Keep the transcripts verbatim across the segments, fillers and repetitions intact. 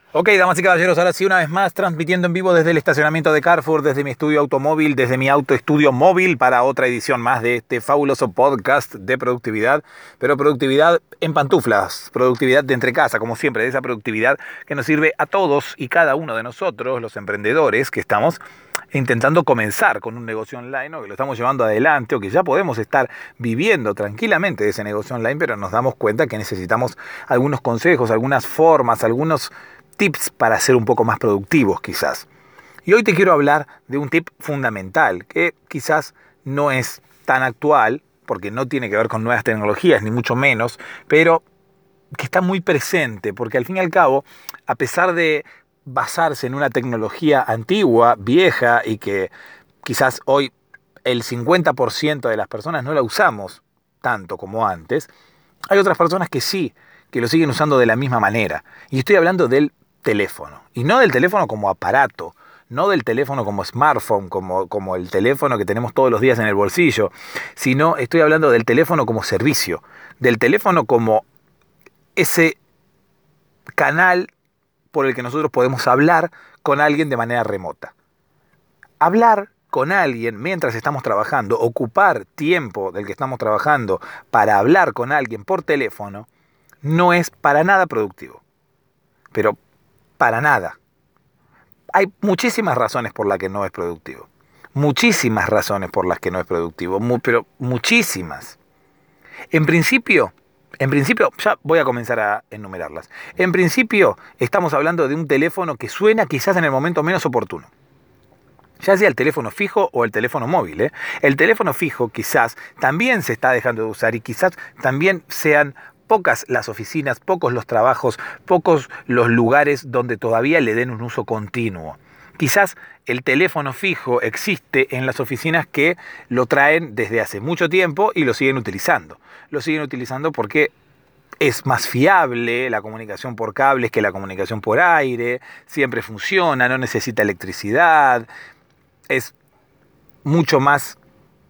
Ok, damas y caballeros, ahora sí una vez más transmitiendo en vivo desde el estacionamiento de Carrefour, desde mi estudio automóvil, desde mi auto estudio móvil para otra edición más de este fabuloso podcast de productividad, pero productividad en pantuflas, productividad de entre casa, como siempre, de esa productividad que nos sirve a todos y cada uno de nosotros, los emprendedores que estamos intentando comenzar con un negocio online o que lo estamos llevando adelante o que ya podemos estar viviendo tranquilamente de ese negocio online, pero nos damos cuenta que necesitamos algunos consejos, algunas formas, algunos tips para ser un poco más productivos quizás. Y hoy te quiero hablar de un tip fundamental que quizás no es tan actual porque no tiene que ver con nuevas tecnologías ni mucho menos, pero que está muy presente porque al fin y al cabo, a pesar de basarse en una tecnología antigua, vieja y que quizás hoy el cincuenta por ciento de las personas no la usamos tanto como antes, hay otras personas que sí, que lo siguen usando de la misma manera. Y estoy hablando del teléfono. Y no del teléfono como aparato, no del teléfono como smartphone, como, como el teléfono que tenemos todos los días en el bolsillo, sino estoy hablando del teléfono como servicio, del teléfono como ese canal por el que nosotros podemos hablar con alguien de manera remota. Hablar con alguien mientras estamos trabajando, ocupar tiempo del que estamos trabajando para hablar con alguien por teléfono, no es para nada productivo. Pero para nada. Hay muchísimas razones por las que no es productivo. Muchísimas razones por las que no es productivo. Mu- pero muchísimas. En principio, en principio, ya voy a comenzar a enumerarlas. En principio, estamos hablando de un teléfono que suena quizás en el momento menos oportuno. Ya sea el teléfono fijo o el teléfono móvil, ¿eh? El teléfono fijo quizás también se está dejando de usar y quizás también sean pocas las oficinas, pocos los trabajos, pocos los lugares donde todavía le den un uso continuo. Quizás el teléfono fijo existe en las oficinas que lo traen desde hace mucho tiempo y lo siguen utilizando. Lo siguen utilizando porque es más fiable la comunicación por cables que la comunicación por aire, siempre funciona, no necesita electricidad, es mucho más...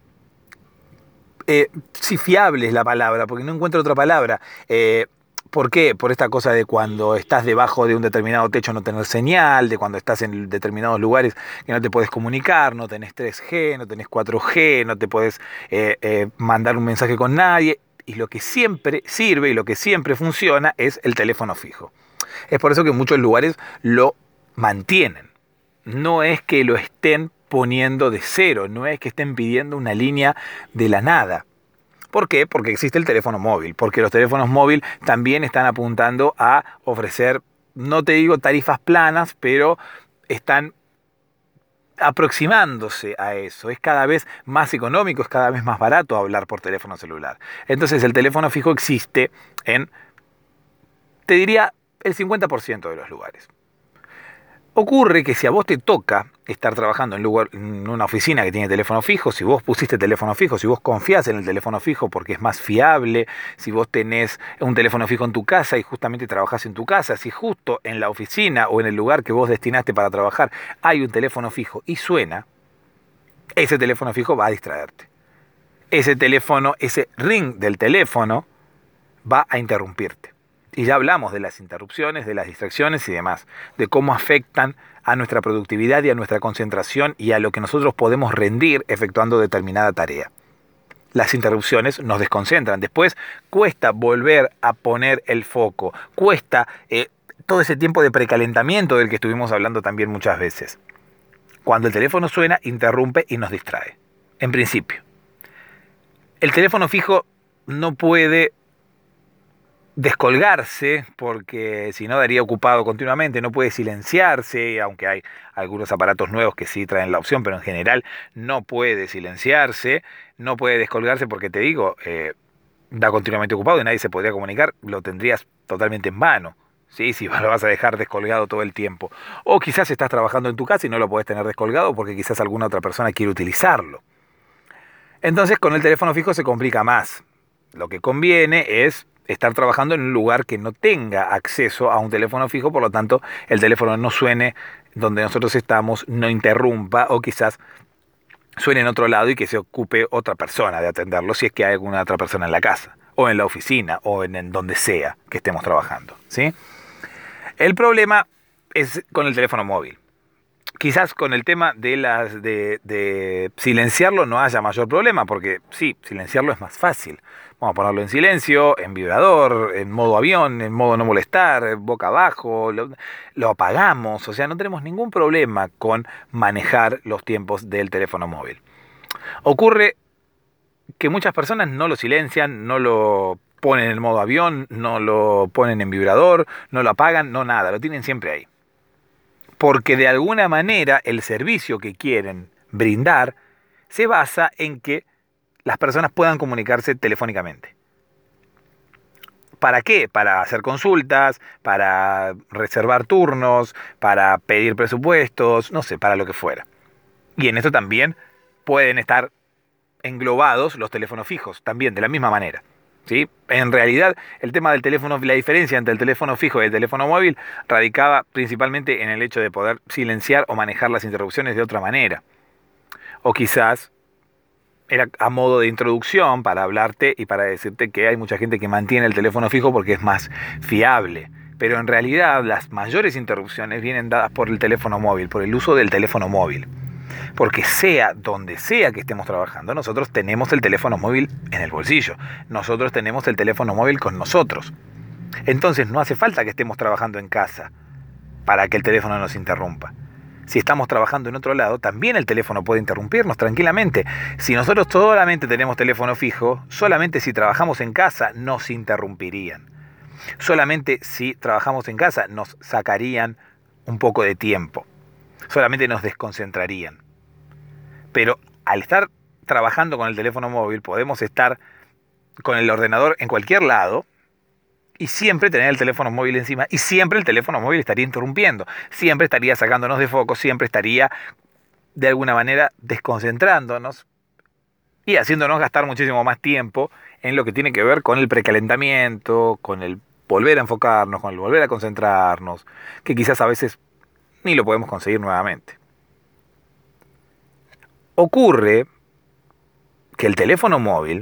Eh, sí, fiable es la palabra, porque no encuentro otra palabra. Eh, ¿Por qué? Por esta cosa de cuando estás debajo de un determinado techo no tener señal, de cuando estás en determinados lugares que no te puedes comunicar, no tenés tres G, no tenés cuatro G, no te puedes eh, eh, mandar un mensaje con nadie. Y lo que siempre sirve y lo que siempre funciona es el teléfono fijo. Es por eso que muchos lugares lo mantienen. No es que lo estén poniendo de cero, no es que estén pidiendo una línea de la nada. ¿Por qué? Porque existe el teléfono móvil, porque los teléfonos móviles también están apuntando a ofrecer, no te digo tarifas planas, pero están aproximándose a eso. Es cada vez más económico, es cada vez más barato hablar por teléfono celular. Entonces el teléfono fijo existe en, te diría, el cincuenta por ciento de los lugares. Ocurre que si a vos te toca estar trabajando en, lugar, en una oficina que tiene teléfono fijo, si vos pusiste teléfono fijo, si vos confías en el teléfono fijo porque es más fiable, si vos tenés un teléfono fijo en tu casa y justamente trabajás en tu casa, si justo en la oficina o en el lugar que vos destinaste para trabajar hay un teléfono fijo y suena, ese teléfono fijo va a distraerte. Ese teléfono, ese ring del teléfono va a interrumpirte. Y ya hablamos de las interrupciones, de las distracciones y demás, de cómo afectan a nuestra productividad y a nuestra concentración y a lo que nosotros podemos rendir efectuando determinada tarea. Las interrupciones nos desconcentran. Después cuesta volver a poner el foco, cuesta eh, todo ese tiempo de precalentamiento del que estuvimos hablando también muchas veces. Cuando el teléfono suena, interrumpe y nos distrae. En principio. El teléfono fijo no puede descolgarse, porque si no daría ocupado continuamente, no puede silenciarse, aunque hay algunos aparatos nuevos que sí traen la opción, pero en general no puede silenciarse, no puede descolgarse porque te digo, eh, da continuamente ocupado y nadie se podría comunicar, lo tendrías totalmente en vano, ¿sí? Si lo vas a dejar descolgado todo el tiempo. O quizás estás trabajando en tu casa y no lo podés tener descolgado porque quizás alguna otra persona quiere utilizarlo. Entonces con el teléfono fijo se complica más. Lo que conviene es estar trabajando en un lugar que no tenga acceso a un teléfono fijo, por lo tanto el teléfono no suene donde nosotros estamos, no interrumpa o quizás suene en otro lado y que se ocupe otra persona de atenderlo si es que hay alguna otra persona en la casa o en la oficina o en, en donde sea que estemos trabajando, ¿sí? El problema es con el teléfono móvil. Quizás con el tema de, las, de, de silenciarlo no haya mayor problema, porque sí, silenciarlo es más fácil. Vamos a ponerlo en silencio, en vibrador, en modo avión, en modo no molestar, boca abajo, lo, lo apagamos. O sea, no tenemos ningún problema con manejar los tiempos del teléfono móvil. Ocurre que muchas personas no lo silencian, no lo ponen en modo avión, no lo ponen en vibrador, no lo apagan, no nada, lo tienen siempre ahí. Porque de alguna manera el servicio que quieren brindar se basa en que las personas puedan comunicarse telefónicamente. ¿Para qué? Para hacer consultas, para reservar turnos, para pedir presupuestos, no sé, para lo que fuera. Y en esto también pueden estar englobados los teléfonos fijos, también de la misma manera. ¿Sí? En realidad, el tema del teléfono, la diferencia entre el teléfono fijo y el teléfono móvil radicaba principalmente en el hecho de poder silenciar o manejar las interrupciones de otra manera. O quizás era a modo de introducción para hablarte y para decirte que hay mucha gente que mantiene el teléfono fijo porque es más fiable. Pero en realidad las mayores interrupciones vienen dadas por el teléfono móvil, por el uso del teléfono móvil. Porque sea donde sea que estemos trabajando, nosotros tenemos el teléfono móvil en el bolsillo. Nosotros tenemos el teléfono móvil con nosotros. Entonces no hace falta que estemos trabajando en casa para que el teléfono nos interrumpa. Si estamos trabajando en otro lado, también el teléfono puede interrumpirnos tranquilamente. Si nosotros solamente tenemos teléfono fijo, solamente si trabajamos en casa nos interrumpirían. Solamente si trabajamos en casa nos sacarían un poco de tiempo. Solamente nos desconcentrarían. Pero al estar trabajando con el teléfono móvil, podemos estar con el ordenador en cualquier lado y siempre tener el teléfono móvil encima, y siempre el teléfono móvil estaría interrumpiendo, siempre estaría sacándonos de foco, siempre estaría de alguna manera desconcentrándonos y haciéndonos gastar muchísimo más tiempo en lo que tiene que ver con el precalentamiento, con el volver a enfocarnos, con el volver a concentrarnos, que quizás a veces ni lo podemos conseguir nuevamente. Ocurre que el teléfono móvil,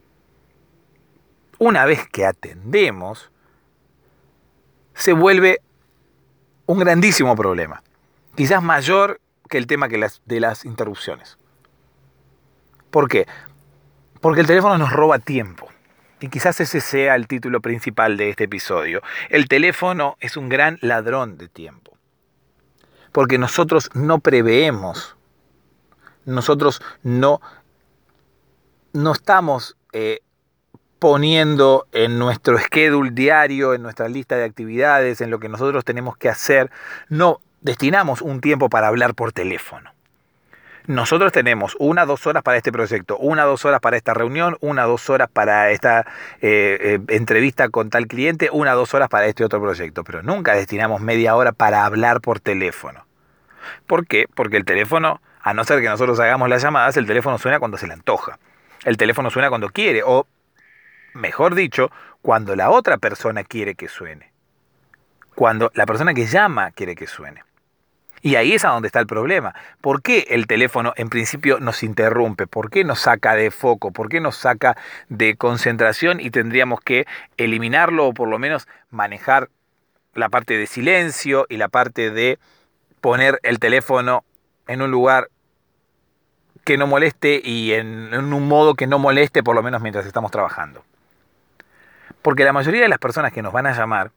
una vez que atendemos, se vuelve un grandísimo problema, quizás mayor que el tema que las, de las interrupciones. ¿Por qué? Porque el teléfono nos roba tiempo. Y quizás ese sea el título principal de este episodio. El teléfono es un gran ladrón de tiempo. Porque nosotros no preveemos, nosotros no, no estamos eh, poniendo en nuestro schedule diario, en nuestra lista de actividades, en lo que nosotros tenemos que hacer, no destinamos un tiempo para hablar por teléfono. Nosotros tenemos una, dos horas para este proyecto, una, dos horas para esta reunión, una, dos horas para esta eh, eh, entrevista con tal cliente, una, dos horas para este otro proyecto, pero nunca destinamos media hora para hablar por teléfono. ¿Por qué? Porque el teléfono, a no ser que nosotros hagamos las llamadas, el teléfono suena cuando se le antoja. El teléfono suena cuando quiere, o mejor dicho, cuando la otra persona quiere que suene. Cuando la persona que llama quiere que suene. Y ahí es a donde está el problema. ¿Por qué el teléfono en principio nos interrumpe? ¿Por qué nos saca de foco? ¿Por qué nos saca de concentración y tendríamos que eliminarlo o por lo menos manejar la parte de silencio y la parte de poner el teléfono en un lugar que no moleste y en, en un modo que no moleste por lo menos mientras estamos trabajando? Porque la mayoría de las personas que nos van a llamar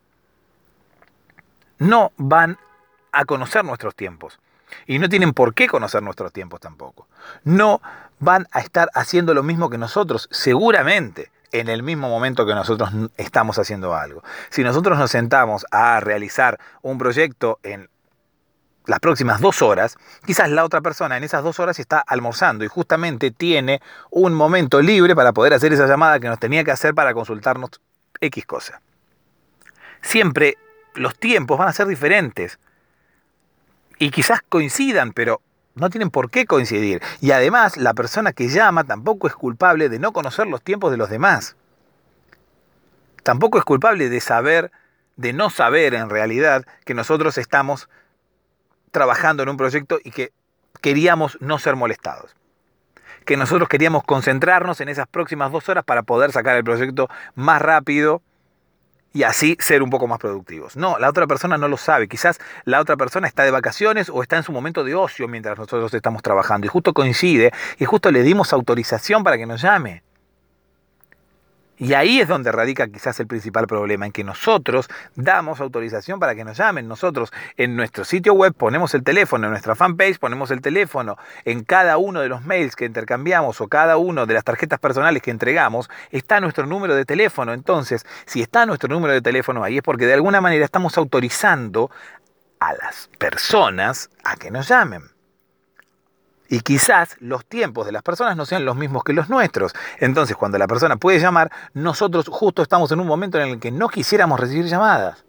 no van a conocer nuestros tiempos. Y no tienen por qué conocer nuestros tiempos tampoco. No van a estar haciendo lo mismo que nosotros, seguramente en el mismo momento que nosotros estamos haciendo algo. Si nosotros nos sentamos a realizar un proyecto en las próximas dos horas, quizás la otra persona en esas dos horas está almorzando y justamente tiene un momento libre para poder hacer esa llamada que nos tenía que hacer para consultarnos X cosa. Siempre los tiempos van a ser diferentes. Y quizás coincidan, pero no tienen por qué coincidir. Y además, la persona que llama tampoco es culpable de no conocer los tiempos de los demás. Tampoco es culpable de saber, de no saber en realidad, que nosotros estamos trabajando en un proyecto y que queríamos no ser molestados. Que nosotros queríamos concentrarnos en esas próximas dos horas para poder sacar el proyecto más rápido y así ser un poco más productivos. No, la otra persona no lo sabe. Quizás la otra persona está de vacaciones o está en su momento de ocio mientras nosotros estamos trabajando y justo coincide y justo le dimos autorización para que nos llame. Y ahí es donde radica quizás el principal problema, en que nosotros damos autorización para que nos llamen. Nosotros en nuestro sitio web ponemos el teléfono, en nuestra fanpage ponemos el teléfono, en cada uno de los mails que intercambiamos o cada uno de las tarjetas personales que entregamos está nuestro número de teléfono. Entonces, si está nuestro número de teléfono ahí es porque de alguna manera estamos autorizando a las personas a que nos llamen. Y quizás los tiempos de las personas no sean los mismos que los nuestros. Entonces, cuando la persona puede llamar, nosotros justo estamos en un momento en el que no quisiéramos recibir llamadas.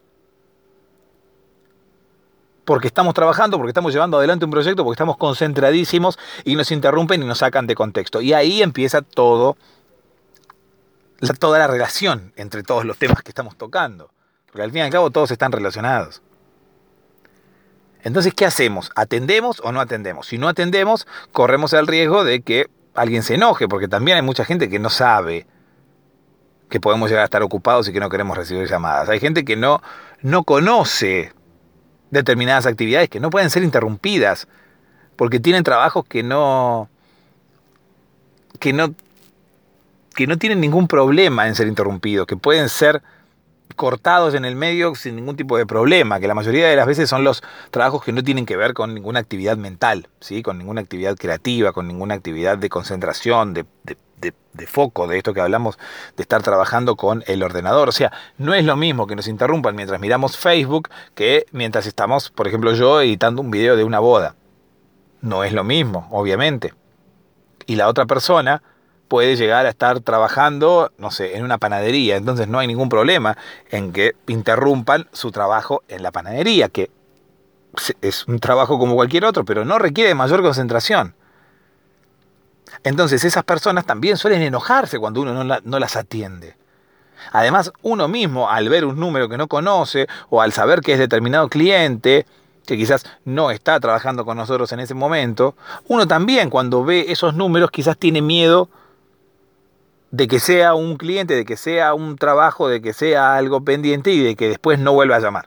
Porque estamos trabajando, porque estamos llevando adelante un proyecto, porque estamos concentradísimos y nos interrumpen y nos sacan de contexto. Y ahí empieza todo, la, toda la relación entre todos los temas que estamos tocando. Porque al fin y al cabo todos están relacionados. Entonces, ¿qué hacemos? ¿Atendemos o no atendemos? Si no atendemos, corremos el riesgo de que alguien se enoje, porque también hay mucha gente que no sabe que podemos llegar a estar ocupados y que no queremos recibir llamadas. Hay gente que no, no conoce determinadas actividades que no pueden ser interrumpidas, porque tienen trabajos que no, que no, que no tienen ningún problema en ser interrumpidos, que pueden ser cortados en el medio sin ningún tipo de problema, que la mayoría de las veces son los trabajos que no tienen que ver con ninguna actividad mental, ¿sí? Con ninguna actividad creativa, con ninguna actividad de concentración, de, de, de, de foco, de esto que hablamos de estar trabajando con el ordenador. O sea, no es lo mismo que nos interrumpan mientras miramos Facebook que mientras estamos, por ejemplo, yo editando un video de una boda. No es lo mismo, obviamente. Y la otra persona puede llegar a estar trabajando, no sé, en una panadería. Entonces no hay ningún problema en que interrumpan su trabajo en la panadería, que es un trabajo como cualquier otro, pero no requiere mayor concentración. Entonces esas personas también suelen enojarse cuando uno no, la, no las atiende. Además, uno mismo, al ver un número que no conoce o al saber que es determinado cliente, que quizás no está trabajando con nosotros en ese momento, uno también cuando ve esos números quizás tiene miedo de que sea un cliente, de que sea un trabajo, de que sea algo pendiente y de que después no vuelva a llamar.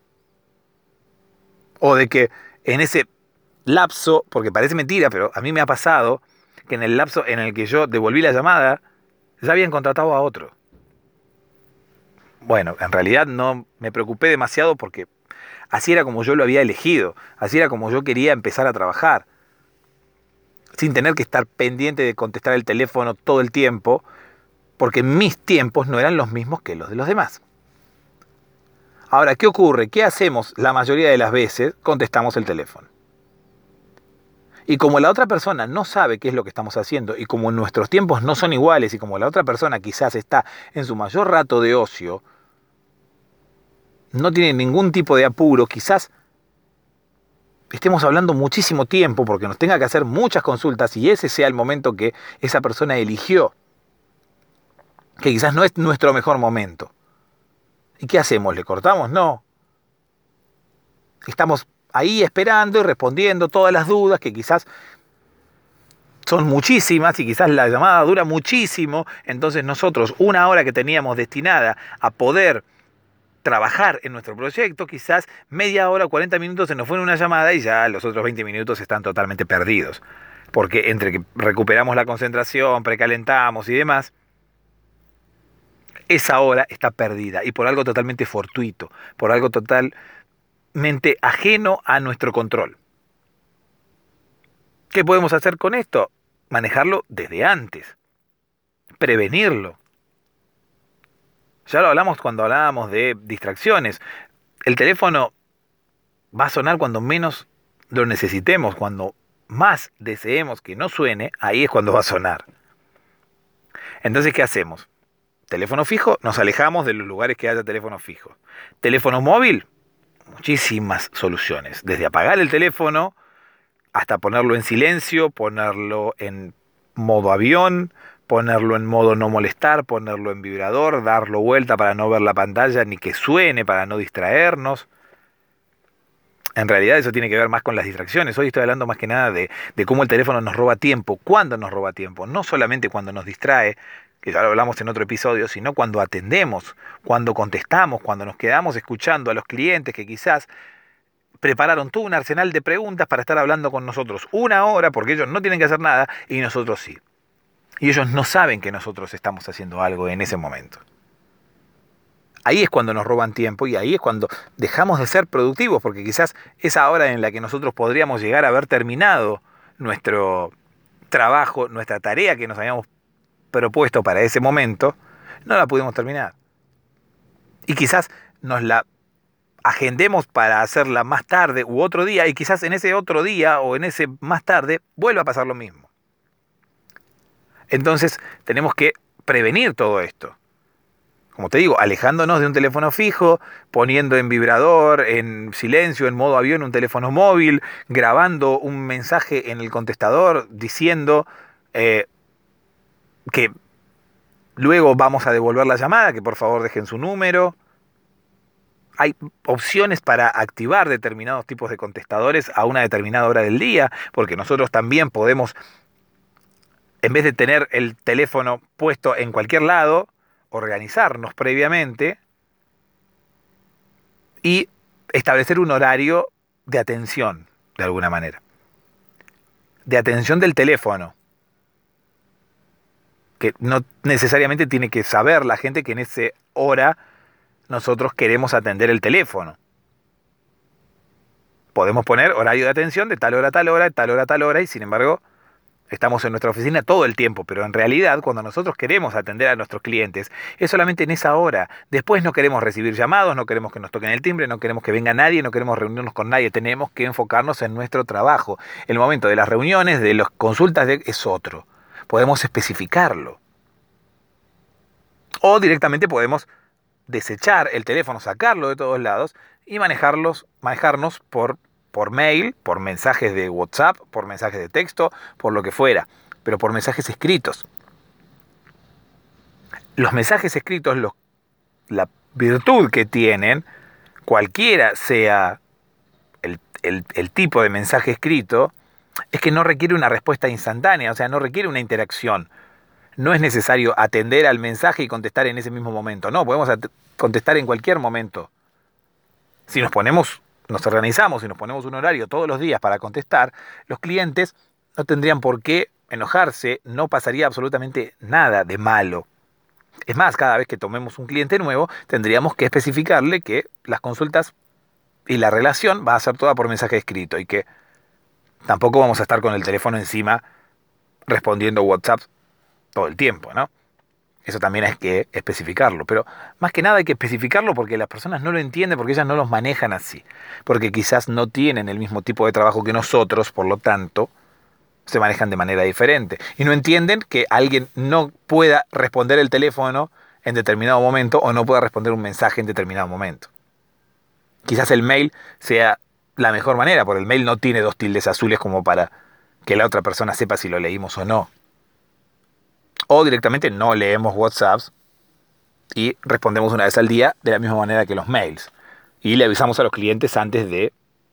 O de que en ese lapso, porque parece mentira, pero a mí me ha pasado que en el lapso en el que yo devolví la llamada, ya habían contratado a otro. Bueno, en realidad no me preocupé demasiado porque así era como yo lo había elegido, así era como yo quería empezar a trabajar, sin tener que estar pendiente de contestar el teléfono todo el tiempo, porque mis tiempos no eran los mismos que los de los demás. Ahora, ¿qué ocurre? ¿Qué hacemos la mayoría de las veces? Contestamos el teléfono. Y como la otra persona no sabe qué es lo que estamos haciendo, y como nuestros tiempos no son iguales, y como la otra persona quizás está en su mayor rato de ocio, no tiene ningún tipo de apuro, quizás estemos hablando muchísimo tiempo porque nos tenga que hacer muchas consultas y ese sea el momento que esa persona eligió, que quizás no es nuestro mejor momento. ¿Y qué hacemos? ¿Le cortamos? No. Estamos ahí esperando y respondiendo todas las dudas que quizás son muchísimas y quizás la llamada dura muchísimo. Entonces nosotros, una hora que teníamos destinada a poder trabajar en nuestro proyecto, quizás media hora, cuarenta minutos se nos fue en una llamada y ya los otros veinte minutos están totalmente perdidos. Porque entre que recuperamos la concentración, precalentamos y demás, esa hora está perdida y por algo totalmente fortuito, por algo totalmente ajeno a nuestro control. ¿Qué podemos hacer con esto? Manejarlo desde antes, prevenirlo. Ya lo hablamos cuando hablábamos de distracciones. El teléfono va a sonar cuando menos lo necesitemos, cuando más deseemos que no suene, ahí es cuando va a sonar. Entonces, ¿qué hacemos? Teléfono fijo, nos alejamos de los lugares que haya teléfono fijo. Teléfono móvil, muchísimas soluciones. Desde apagar el teléfono hasta ponerlo en silencio, ponerlo en modo avión, ponerlo en modo no molestar, ponerlo en vibrador, darlo vuelta para no ver la pantalla ni que suene, para no distraernos. En realidad eso tiene que ver más con las distracciones. Hoy estoy hablando más que nada de, de cómo el teléfono nos roba tiempo. ¿Cuándo nos roba tiempo? No solamente cuando nos distrae, que ya lo hablamos en otro episodio, sino cuando atendemos, cuando contestamos, cuando nos quedamos escuchando a los clientes que quizás prepararon todo un arsenal de preguntas para estar hablando con nosotros una hora, porque ellos no tienen que hacer nada y nosotros sí. Y ellos no saben que nosotros estamos haciendo algo en ese momento. Ahí es cuando nos roban tiempo y ahí es cuando dejamos de ser productivos, porque quizás esa hora en la que nosotros podríamos llegar a haber terminado nuestro trabajo, nuestra tarea que nos habíamos propuesto para ese momento, no la pudimos terminar. Y quizás nos la agendemos para hacerla más tarde u otro día, y quizás en ese otro día o en ese más tarde vuelva a pasar lo mismo. Entonces tenemos que prevenir todo esto. Como te digo, alejándonos de un teléfono fijo, poniendo en vibrador, en silencio, en modo avión un teléfono móvil, grabando un mensaje en el contestador diciendo eh, que luego vamos a devolver la llamada, que por favor dejen su número. Hay opciones para activar determinados tipos de contestadores a una determinada hora del día, porque nosotros también podemos, en vez de tener el teléfono puesto en cualquier lado, organizarnos previamente y establecer un horario de atención, de alguna manera. De atención del teléfono. Que no necesariamente tiene que saber la gente que en esa hora nosotros queremos atender el teléfono. Podemos poner horario de atención de tal hora a tal hora, de tal hora a tal hora, y sin embargo estamos en nuestra oficina todo el tiempo, pero en realidad cuando nosotros queremos atender a nuestros clientes es solamente en esa hora. Después no queremos recibir llamados, no queremos que nos toquen el timbre, no queremos que venga nadie, no queremos reunirnos con nadie. Tenemos que enfocarnos en nuestro trabajo. El momento de las reuniones, de las consultas, de, es otro. Podemos especificarlo. O directamente podemos desechar el teléfono, sacarlo de todos lados y manejarlos, manejarnos por por mail, por mensajes de WhatsApp, por mensajes de texto, por lo que fuera, pero por mensajes escritos. Los mensajes escritos, los, la virtud que tienen, cualquiera sea el, el, el tipo de mensaje escrito, es que no requiere una respuesta instantánea, o sea, no requiere una interacción. No es necesario atender al mensaje y contestar en ese mismo momento. No, podemos contestar en cualquier momento. Si nos ponemos... nos organizamos y nos ponemos un horario todos los días para contestar, los clientes no tendrían por qué enojarse, no pasaría absolutamente nada de malo. Es más, cada vez que tomemos un cliente nuevo, tendríamos que especificarle que las consultas y la relación va a ser toda por mensaje escrito y que tampoco vamos a estar con el teléfono encima respondiendo WhatsApp todo el tiempo, ¿no? Eso también hay que especificarlo, pero más que nada hay que especificarlo porque las personas no lo entienden, porque ellas no los manejan así, porque quizás no tienen el mismo tipo de trabajo que nosotros, por lo tanto, se manejan de manera diferente. Y no entienden que alguien no pueda responder el teléfono en determinado momento o no pueda responder un mensaje en determinado momento. Quizás el mail sea la mejor manera, porque el mail no tiene dos tildes azules como para que la otra persona sepa si lo leímos o no. O directamente no leemos WhatsApps y respondemos una vez al día de la misma manera que los mails. Y le avisamos a los clientes antes de,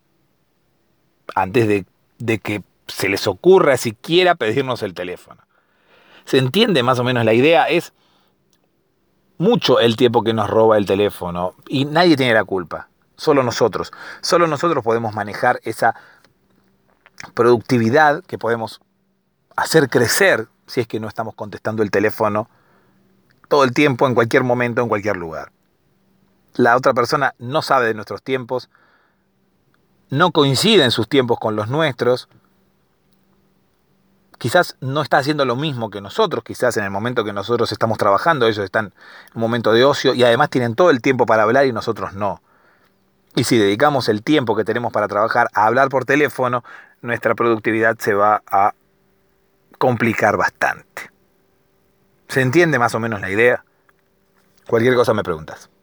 antes de, de que se les ocurra siquiera pedirnos el teléfono. ¿Se entiende más o menos la idea? Es mucho el tiempo que nos roba el teléfono y nadie tiene la culpa. Solo nosotros. Solo nosotros podemos manejar esa productividad que podemos hacer crecer si es que no estamos contestando el teléfono todo el tiempo, en cualquier momento, en cualquier lugar. La otra persona no sabe de nuestros tiempos, no coinciden sus tiempos con los nuestros, quizás no está haciendo lo mismo que nosotros, quizás en el momento que nosotros estamos trabajando, ellos están en un momento de ocio y además tienen todo el tiempo para hablar y nosotros no. Y si dedicamos el tiempo que tenemos para trabajar a hablar por teléfono, nuestra productividad se va a complicar bastante. ¿Se entiende más o menos la idea? Cualquier cosa me preguntas.